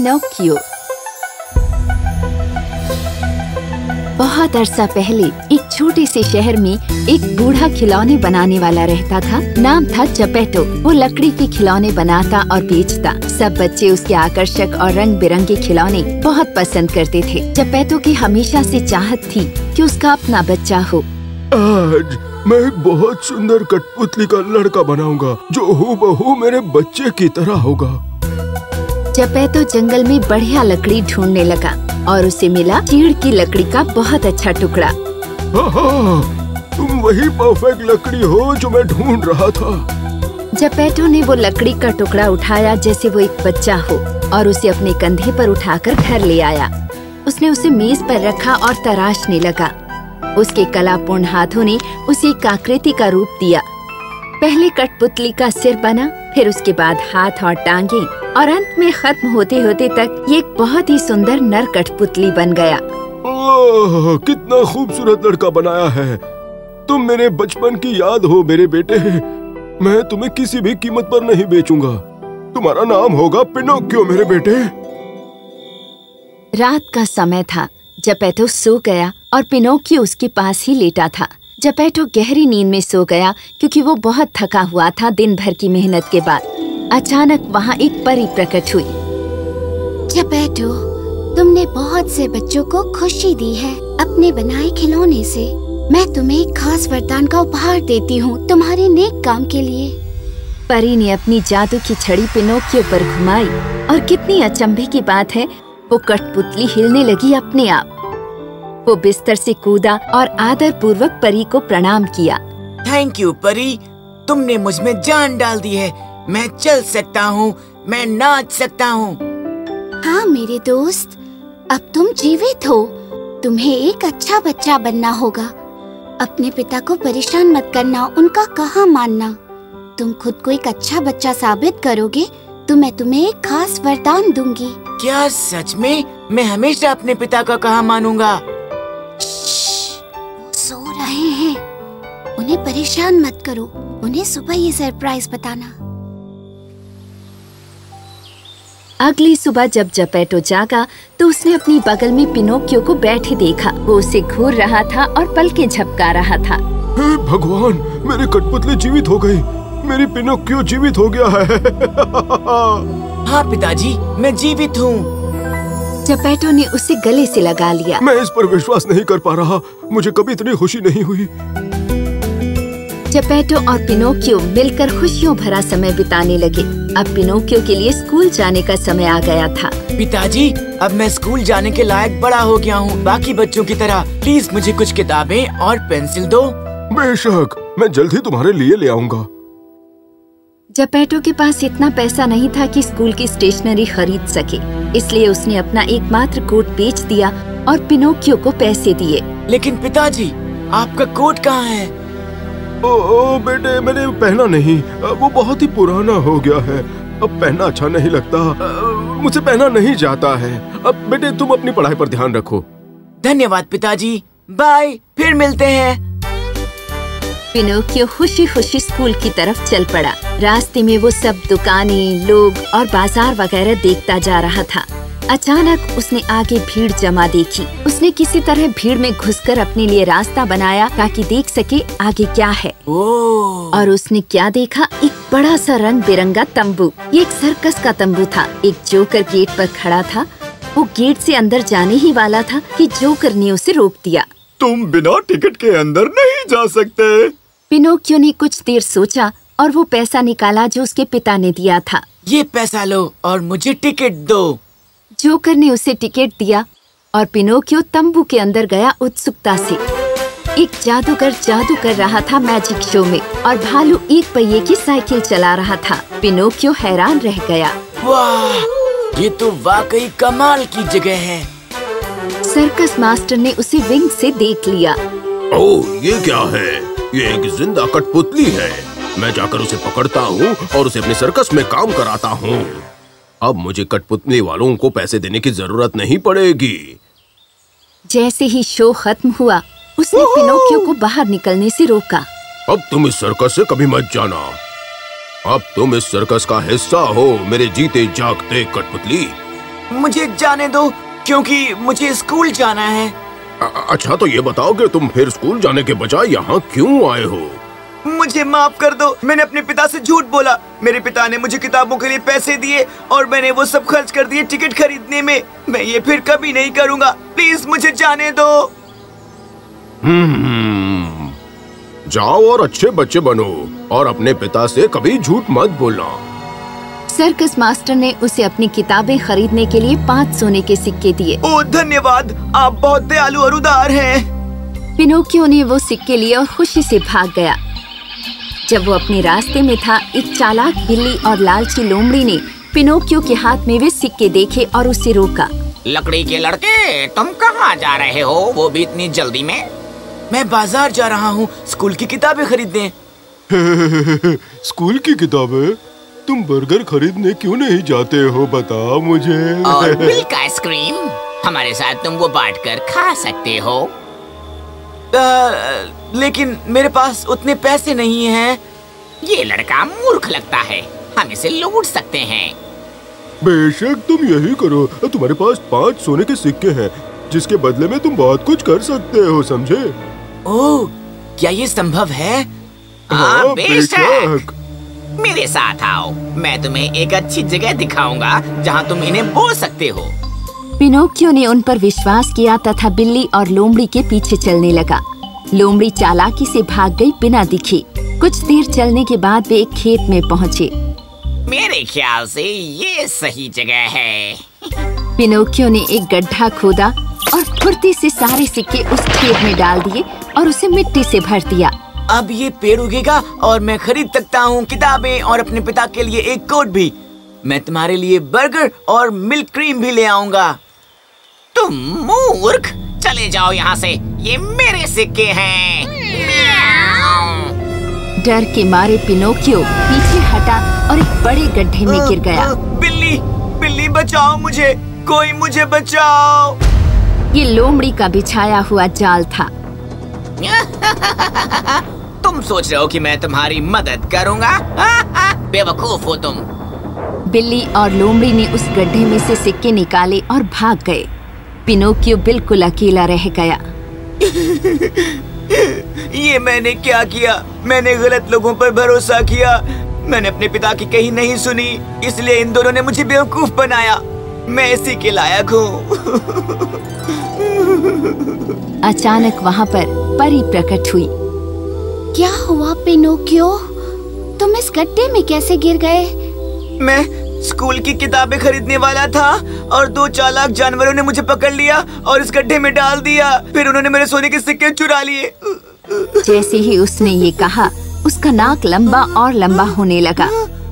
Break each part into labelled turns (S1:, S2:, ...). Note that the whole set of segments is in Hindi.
S1: पिनोकियो। बहुत अरसा पहले एक छोटे से शहर में एक बूढ़ा खिलौने बनाने वाला रहता था। नाम था जपेटो। वो लकड़ी के खिलौने बनाता और बेचता। सब बच्चे उसके आकर्षक और रंग बिरंगे खिलौने बहुत पसंद करते थे। जपेटो की हमेशा से चाहत थी कि उसका अपना बच्चा हो।
S2: आज मैं एक बहुत सुंदर कठपुतली का लड़का बनाऊंगा जो हूबहू मेरे बच्चे की तरह होगा।
S1: जपेटो जंगल में बढ़िया लकड़ी ढूंढने लगा और उसे मिला चीड़ की लकड़ी का बहुत अच्छा टुकड़ा।
S2: तुम वही परफेक्ट लकड़ी हो जो मैं ढूंढ रहा था।
S1: जपेटो ने वो लकड़ी का टुकड़ा उठाया जैसे वो एक बच्चा हो और उसे अपने कंधे पर उठाकर घर ले आया। उसने उसे मेज पर रखा और तराशने लगा। उसके कलापूर्ण हाथों ने उसे एक आकृति का रूप दिया। पहले कठपुतली का सिर बना, फिर उसके बाद हाथ और टांगे और अंत में खत्म होते होते तक ये एक बहुत ही सुंदर नर कठपुतली बन गया।
S2: ओह, कितना खूबसूरत लड़का बनाया है। तुम मेरे बचपन की याद हो मेरे बेटे। मैं तुम्हें किसी भी कीमत पर नहीं बेचूंगा। तुम्हारा नाम होगा पिनोकियो मेरे बेटे।
S1: रात का समय था। जपेटो सो गया और पिनोकियो उसके पास ही लेटा था। जपेटो गहरी नींद में सो गया क्योंकि वो बहुत थका हुआ था दिन भर की मेहनत के बाद। अचानक वहाँ एक परी प्रकट हुई।
S3: जपेटो, तुमने बहुत से बच्चों को खुशी दी है अपने बनाए खिलौने से। मैं तुम्हें एक खास वरदान का उपहार देती हूँ तुम्हारे नेक काम के लिए।
S1: परी ने अपनी जादू की छड़ी पिनोकियो पर घुमाई और कितनी अचंभे की बात है, वो कठपुतली हिलने लगी अपने आप। वो बिस्तर से कूदा और आदर पूर्वक परी को प्रणाम किया।
S4: थैंक यू परी, तुमने मुझ में जान डाल दी है। मैं चल सकता हूँ, मैं नाच सकता हूँ।
S3: हाँ मेरे दोस्त, अब तुम जीवित हो। तुम्हें एक अच्छा बच्चा बनना होगा। अपने पिता को परेशान मत करना, उनका कहा मानना। तुम खुद को एक अच्छा बच्चा साबित करोगे तो मैं तुम्हें एक खास वरदान दूंगी।
S4: क्या सच में? मैं हमेशा अपने पिता का कहा मानूंगा।
S3: वो सो रहे हैं, उन्हें परेशान मत करो। उन्हें सुबह ये सरप्राइज बताना।
S1: अगली सुबह जब जपेटो जागा तो उसने अपनी बगल में पिनोकियो को बैठे देखा। वो उसे घूर रहा था और पलकें झपका रहा था।
S2: हे भगवान, मेरी कठपुतली जीवित हो गई। मेरी पिनोकियो जीवित हो गया है।
S4: हाँ पिताजी, मैं जीवित हूँ।
S1: जपेटो ने उसे गले से लगा लिया।
S2: मैं इस पर विश्वास नहीं कर पा रहा। मुझे कभी इतनी खुशी नहीं हुई।
S1: जपेटो और पिनोकियो मिलकर खुशियों भरा समय बिताने लगे। अब पिनोकियो के लिए स्कूल जाने का समय आ गया था।
S4: पिताजी, अब मैं स्कूल जाने के लायक बड़ा हो गया हूँ, बाकी बच्चों की तरह। प्लीज मुझे कुछ किताबें और पेंसिल दो।
S2: बेशक, मैं जल्द ही तुम्हारे लिए ले आऊंगा।
S1: जपेटो के पास इतना पैसा नहीं था कि स्कूल की स्टेशनरी खरीद सके, इसलिए उसने अपना एकमात्र कोट बेच दिया और पिनोकियो को पैसे दिए।
S4: लेकिन पिताजी, आपका कोट कहाँ है?
S2: ओ बेटे, मैंने पहना नहीं। वो बहुत ही पुराना हो गया है। अब पहनना अच्छा नहीं लगता। मुझे पहना नहीं जाता है। अब बेटे, तुम अपनी पढ़ाई पर ध्यान रखो।
S4: धन्यवाद पिताजी, बाय, फिर मिलते हैं।
S1: पिनोकियो खुशी खुशी स्कूल की तरफ चल पड़ा। रास्ते में वो सब दुकानें, लोग और बाजार वगैरह देखता जा रहा था। अचानक उसने आगे भीड़ जमा देखी। उसने किसी तरह भीड़ में घुसकर अपने लिए रास्ता बनाया ताकि देख सके आगे क्या है। और उसने क्या देखा? एक बड़ा सा रंग बिरंगा तंबू। ये एक सर्कस का तंबू था। एक जोकर गेट पर खड़ा था। वो गेट से अंदर जाने ही वाला था कि जोकर ने उसे रोक दिया।
S5: तुम बिना टिकट के अंदर नहीं जा सकते।
S1: पिनोकियो ने कुछ देर सोचा और वो पैसा निकाला जो उसके पिता ने दिया था।
S4: ये पैसा लो और मुझे टिकट दो।
S1: जोकर ने उसे टिकट दिया और पिनोकियो तंबू के अंदर गया उत्सुकता से। एक जादूगर जादू कर रहा था मैजिक शो में और भालू एक पहिए की साइकिल चला रहा था। पिनोकियो हैरान रह गया।
S4: वाह, ये तो वाकई कमाल की जगह है।
S1: सर्कस मास्टर ने उसे विंग से देख लिया।
S6: ओह, ये क्या है? ये एक जिंदा कठपुतली है। मैं जाकर उसे पकड़ता हूँ और उसे अपने सर्कस में काम कराता हूँ। अब मुझे कठपुतली वालों को पैसे देने की जरूरत नहीं पड़ेगी।
S1: जैसे ही शो खत्म हुआ, उसने पिनोकियो को बाहर निकलने से रोका।
S6: अब तुम इस सर्कस से कभी मत जाना। अब तुम इस सर्कस का हिस्सा हो, मेरे जीते जागते कठपुतली।
S4: मुझे जाने दो, क्योंकि मुझे स्कूल जाना है।
S6: अच्छा, तो ये बताओ कि तुम फिर स्कूल जाने के बजाय यहाँ क्यों आए हो?
S4: मुझे माफ कर दो, मैंने अपने पिता से झूठ बोला। मेरे पिता ने मुझे किताबों के लिए पैसे दिए और मैंने वो सब खर्च कर दिए टिकट खरीदने में। मैं ये फिर कभी नहीं करूँगा। प्लीज मुझे जाने दो।
S6: जाओ और अच्छे बच्चे बनो और अपने पिता से कभी झूठ मत बोलना।
S1: सर्कस मास्टर ने उसे अपनी किताबें खरीदने के लिए 5 सोने के सिक्के दिए।
S4: ओह धन्यवाद, आप बहुत दयालु और उदार हैं।
S1: पिनोकियो ने वो सिक्के लिए और खुशी से भाग गया। जब वो अपने रास्ते में था, एक चालाक बिल्ली और लालची लोमड़ी ने पिनोकियो के हाथ में वे सिक्के देखे और उसे रोका।
S7: लकड़ी के लड़के, तुम कहाँ जा रहे हो, वो भी इतनी जल्दी में?
S4: मैं बाजार जा रहा हूँ स्कूल की किताबें खरीदने।
S2: स्कूल की किताबें? तुम बर्गर खरीदने क्यों नहीं जाते हो, बताओ मुझे।
S7: और मिल्क आइसक्रीम, हमारे साथ तुम वो बांट कर खा सकते हो।
S4: लेकिन मेरे पास उतने पैसे नहीं हैं।
S7: ये लड़का मूर्ख लगता है, हम इसे लूट सकते हैं।
S2: बेशक तुम यही करो। तुम्हारे पास 5 सोने के सिक्के हैं, जिसके बदले में तुम बहुत कुछ कर सकते हो, समझे?
S4: ओह, क्या ये संभव है?
S7: हाँ, बेशक। मेरे साथ आओ, मैं तुम्हें एक अच्छी जगह दिखाऊंगा जहाँ तुम इन्हें बोल सकते हो।
S1: पिनोकियो ने उन पर विश्वास किया तथा बिल्ली और लोमड़ी के पीछे चलने लगा। लोमड़ी चालाकी से भाग गई बिना दिखे। कुछ देर चलने के बाद वे एक खेत में पहुँचे।
S7: मेरे ख्याल से ये सही जगह है।
S1: पिनोकियो ने एक गड्ढा खोदा और फुर्ती से सारे सिक्के उस खेत में डाल दिए और उसे मिट्टी से भर दिया।
S4: अब ये पेड़ उगेगा और मैं खरीद सकता हूँ किताबें और अपने पिता के लिए एक कोट भी। मैं तुम्हारे लिए बर्गर और मिल्क क्रीम भी ले आऊंगा।
S7: तुम मूर्ख, चले जाओ यहाँ से, ये मेरे सिक्के हैं।
S1: डर के मारे पिनोकियो पीछे हटा और एक बड़े गड्ढे में गिर गया।
S4: बिल्ली, बिल्ली बचाओ मुझे, कोई मुझे बचाओ।
S1: ये लोमड़ी का बिछाया हुआ जाल था।
S7: तुम सोच रहे हो कि मैं तुम्हारी मदद करूंगा? बेवकूफ हो तुम।
S1: बिल्ली और लोमड़ी ने उस गड्ढे में से सिक्के निकाले और भाग गए। पिनोकियो बिल्कुल अकेला रह गया।
S4: ये मैंने क्या किया? मैंने गलत लोगों पर भरोसा किया। मैंने अपने पिता की कही नहीं सुनी, इसलिए इन दोनों ने मुझे बेवकूफ बनाया। मैं इसी के लायक हूँ।
S1: अचानक वहाँ पर परी प्रकट हुई।
S3: क्या हुआ पिनोकियो? तुम इस गड्ढे में कैसे गिर गए?
S4: मैं स्कूल की किताबें खरीदने वाला था और 2 चालाक जानवरों ने मुझे पकड़ लिया और इस गड्ढे में डाल दिया। फिर उन्होंने मेरे सोने के सिक्के चुरा लिए।
S1: जैसे ही उसने ये कहा, उसका नाक लंबा और लंबा होने लगा।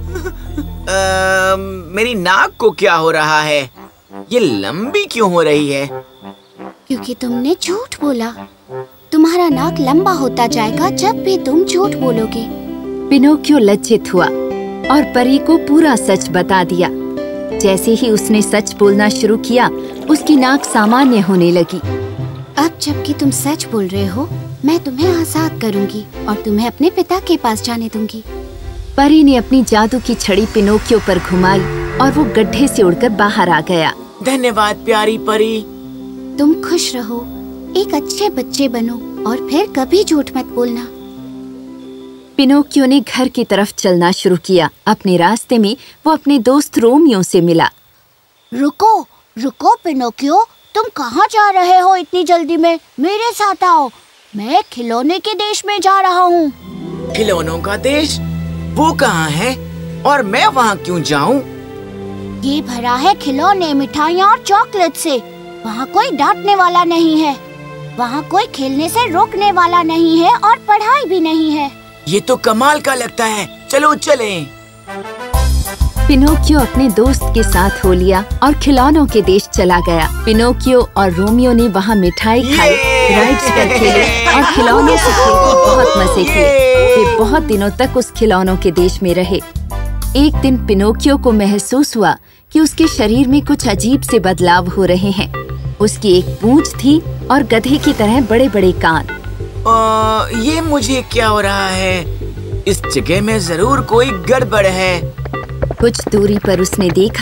S4: मेरी नाक को क्या हो रहा है? ये लंबी क्यों हो रही है?
S3: क्योंकि तुमने झूठ बोला। तुम्हारा नाक लंबा होता जाएगा जब भी तुम झूठ बोलोगे।
S1: पिनोकियो लज्जित हुआ और परी को पूरा सच बता दिया। जैसे ही उसने सच बोलना शुरू किया, उसकी नाक सामान्य होने लगी।
S3: अब जबकि तुम सच बोल रहे हो, मैं तुम्हें आजाद करूंगी और तुम्हें अपने पिता के पास जाने दूंगी।
S1: परी ने अपनी जादू की छड़ी पिनोकियो पर घुमाई और वो गड्ढे से उड़कर बाहर आ गया।
S4: धन्यवाद प्यारी परी।
S3: तुम खुश रहो, एक अच्छे बच्चे बनो और फिर कभी झूठ मत बोलना।
S1: पिनोकियो ने घर की तरफ चलना शुरू किया। अपने रास्ते में वो अपने दोस्त रोमियो से मिला।
S3: रुको, रुको पिनोकियो, तुम कहाँ जा रहे हो इतनी जल्दी में? मेरे साथ आओ, मैं खिलौने के देश में जा रहा हूँ।
S4: खिलौनों का देश? वो कहाँ है और मैं वहाँ क्यों जाऊँ?
S3: ये भरा है खिलौने, मिठाइयाँ और चॉकलेट से। वहाँ कोई डांटने वाला नहीं है, वहाँ कोई खेलने से रोकने वाला नहीं है और पढ़ाई भी नहीं है।
S4: ये तो कमाल का लगता है, चलो चलें।
S1: पिनोकियो अपने दोस्त के साथ हो लिया और खिलौनों के देश चला गया। पिनोकियो और रोमियो ने वहाँ मिठाई खाई, राइड्स पर खेले और खिलौनों से खेलकर बहुत मजे किए। वे बहुत दिनों तक उस खिलौनों के देश में रहे। एक दिन पिनोकियो को महसूस हुआ कि उसके शरीर में कुछ अजीब से बदलाव हो रहे हैं। उसकी एक पूंछ थी और गधे की तरह बड़े-बड़े कान।
S4: ये मुझे क्या हो रहा है? इस जगह में जरूर कोई गड़बड़ है।
S1: कुछ दूरी पर उसने देखा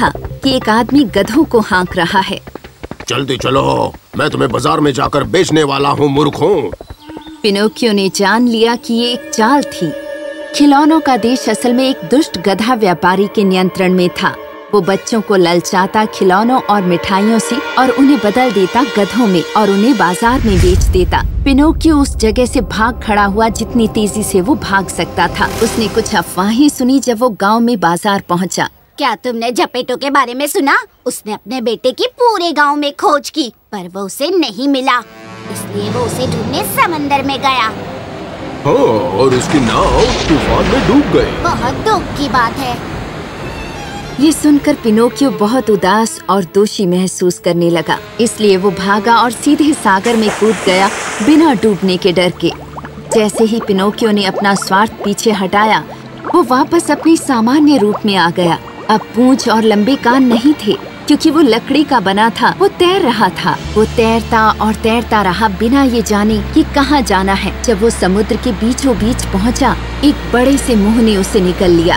S1: कि एक आदमी गधों को हाँक रहा है।
S6: जल्दी चलो, मैं तुम्हें बाजार में जाकर बेचने वाला हूँ मूर्खों।
S1: पिनोकियो ने जान लिया कि ये एक चाल थी। खिलौनों का देश असल में एक दुष्ट गधा व्यापारी के नियंत्रण में था। वो बच्चों को ललचाता खिलौनों और मिठाइयों से और उन्हें बदल देता गधों में और उन्हें बाजार में बेच देता। पिनोकियो उस जगह से भाग खड़ा हुआ जितनी तेजी से वो भाग सकता था। उसने कुछ अफवाहें सुनी जब वो गांव में बाजार पहुंचा।
S3: क्या तुमने जपेटो के बारे में सुना? उसने अपने बेटे की पूरे गांव में खोज की, पर वो उसे नहीं मिला, इसलिए वो उसे ढूंढने समंदर में गया।
S2: हाँ, और उसकी नाव तूफान में डूब गई।
S3: बहुत दुख की बात है।
S1: ये सुनकर पिनोकियो बहुत उदास और दोषी महसूस करने लगा, इसलिए वो भागा और सीधे सागर में कूद गया बिना डूबने के डर के। जैसे ही पिनोकियो ने अपना स्वार्थ पीछे हटाया, वो वापस अपने सामान्य रूप में आ गया। अब पूंछ और लंबे कान नहीं थे, क्योंकि वो लकड़ी का बना था। वो तैर रहा था। वो तैरता और तैरता रहा बिना ये जाने कि कहाँ जाना है। जब वो समुद्र के बीचों बीच पहुँचा, एक बड़े से मुंह ने उसे निगल लिया।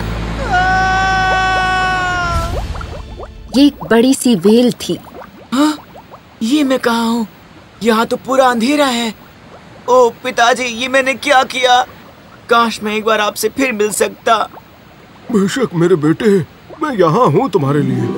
S1: ये एक बड़ी सी व्हेल थी।
S4: हाँ, ये मैं कहाँ हूँ? यहाँ तो पूरा अंधेरा है। ओ पिताजी, ये मैंने क्या किया? काश मैं एक बार आपसे फिर मिल सकता।
S2: बेशक मेरे बेटे, मैं यहाँ हूँ तुम्हारे लिए।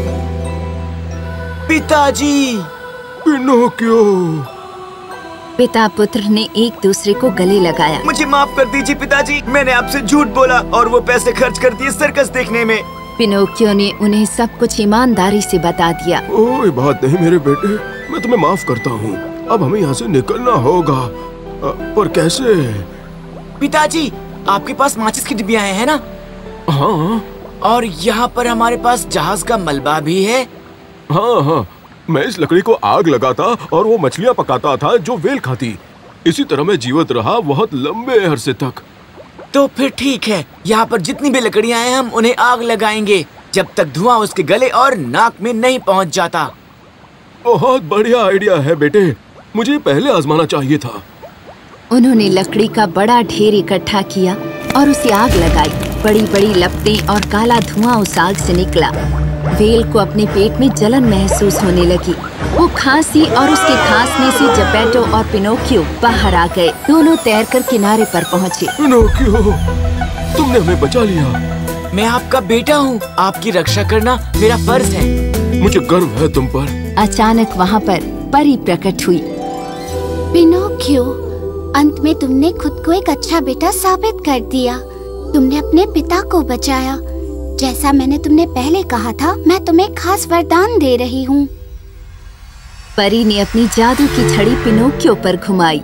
S4: पिताजी!
S2: पिनोकियो!
S1: पिता पुत्र ने एक दूसरे को गले लगाया।
S4: मुझे माफ कर दीजिए पिताजी, मैंने आपसे झूठ बोला और वो पैसे खर्च कर दिए सर्कस देखने में।
S1: पिनोकियो ने उन्हें सब कुछ ईमानदारी से बता दिया।
S2: कोई बात नहीं मेरे बेटे, मैं तुम्हें माफ करता हूँ। अब हमें यहाँ से निकलना होगा, पर कैसे?
S4: पिताजी, आपके पास माचिस की डिब्बियाँ हैं, है ना?
S2: हाँ।
S4: और यहाँ पर हमारे पास जहाज का मलबा भी है।
S2: हाँ हाँ, मैं इस लकड़ी को आग लगाता और वो मछलियाँ पकाता था जो व्हेल खाती। इसी तरह मैं जीवित रहा बहुत लंबे अरसे तक।
S4: तो फिर ठीक है, यहाँ पर जितनी भी लकड़ियाँ हैं हम उन्हें आग लगाएंगे जब तक धुआं उसके गले और नाक में नहीं पहुँच जाता।
S2: बहुत बढ़िया आइडिया है बेटे, मुझे पहले आजमाना चाहिए था।
S1: उन्होंने लकड़ी का बड़ा ढेर इकट्ठा किया और उसे आग लगाई। बड़ी बड़ी लपटें और काला धुआं उस आग से निकला। व्हेल को अपने पेट में जलन महसूस होने लगी। वो खांसी और उसके खांसने से जपेटो और पिनोकियो बाहर आ गए। दोनों तैरकर किनारे पर पहुँचे।
S2: पिनोकियो, तुमने हमें बचा लिया।
S4: मैं आपका बेटा हूँ, आपकी रक्षा करना मेरा फर्ज है।
S2: मुझे गर्व है तुम पर।
S1: अचानक वहाँ पर परी प्रकट हुई।
S3: पिनोकियो, अंत में तुमने खुद को एक अच्छा बेटा साबित कर दिया। तुमने अपने पिता को बचाया। जैसा मैंने तुमने पहले कहा था, मैं तुम्हें खास वरदान दे रही हूँ।
S1: परी ने अपनी जादू की छड़ी पिनोकियो पर घुमाई।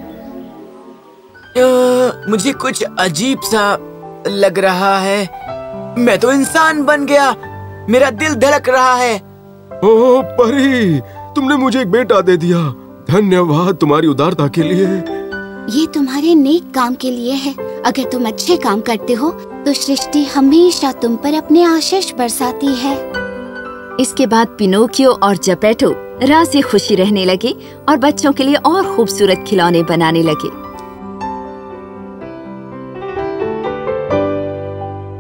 S4: मुझे कुछ अजीब सा लग रहा है। मैं तो इंसान बन गया। मेरा दिल धड़क रहा है।
S2: ओह परी, तुमने मुझे एक बेटा दे दिया। धन्यवाद तुम्हारी उदारता के लिए।
S3: ये तुम्हारे नेक काम के लिए है। अगर तुम अच्छे काम करते हो तो सृष्टि हमेशा तुम पर अपने आशीष बरसाती है।
S1: इसके बाद पिनोकियो और जपेटो राह से खुशी रहने लगे और बच्चों के लिए और खूबसूरत खिलौने बनाने लगे।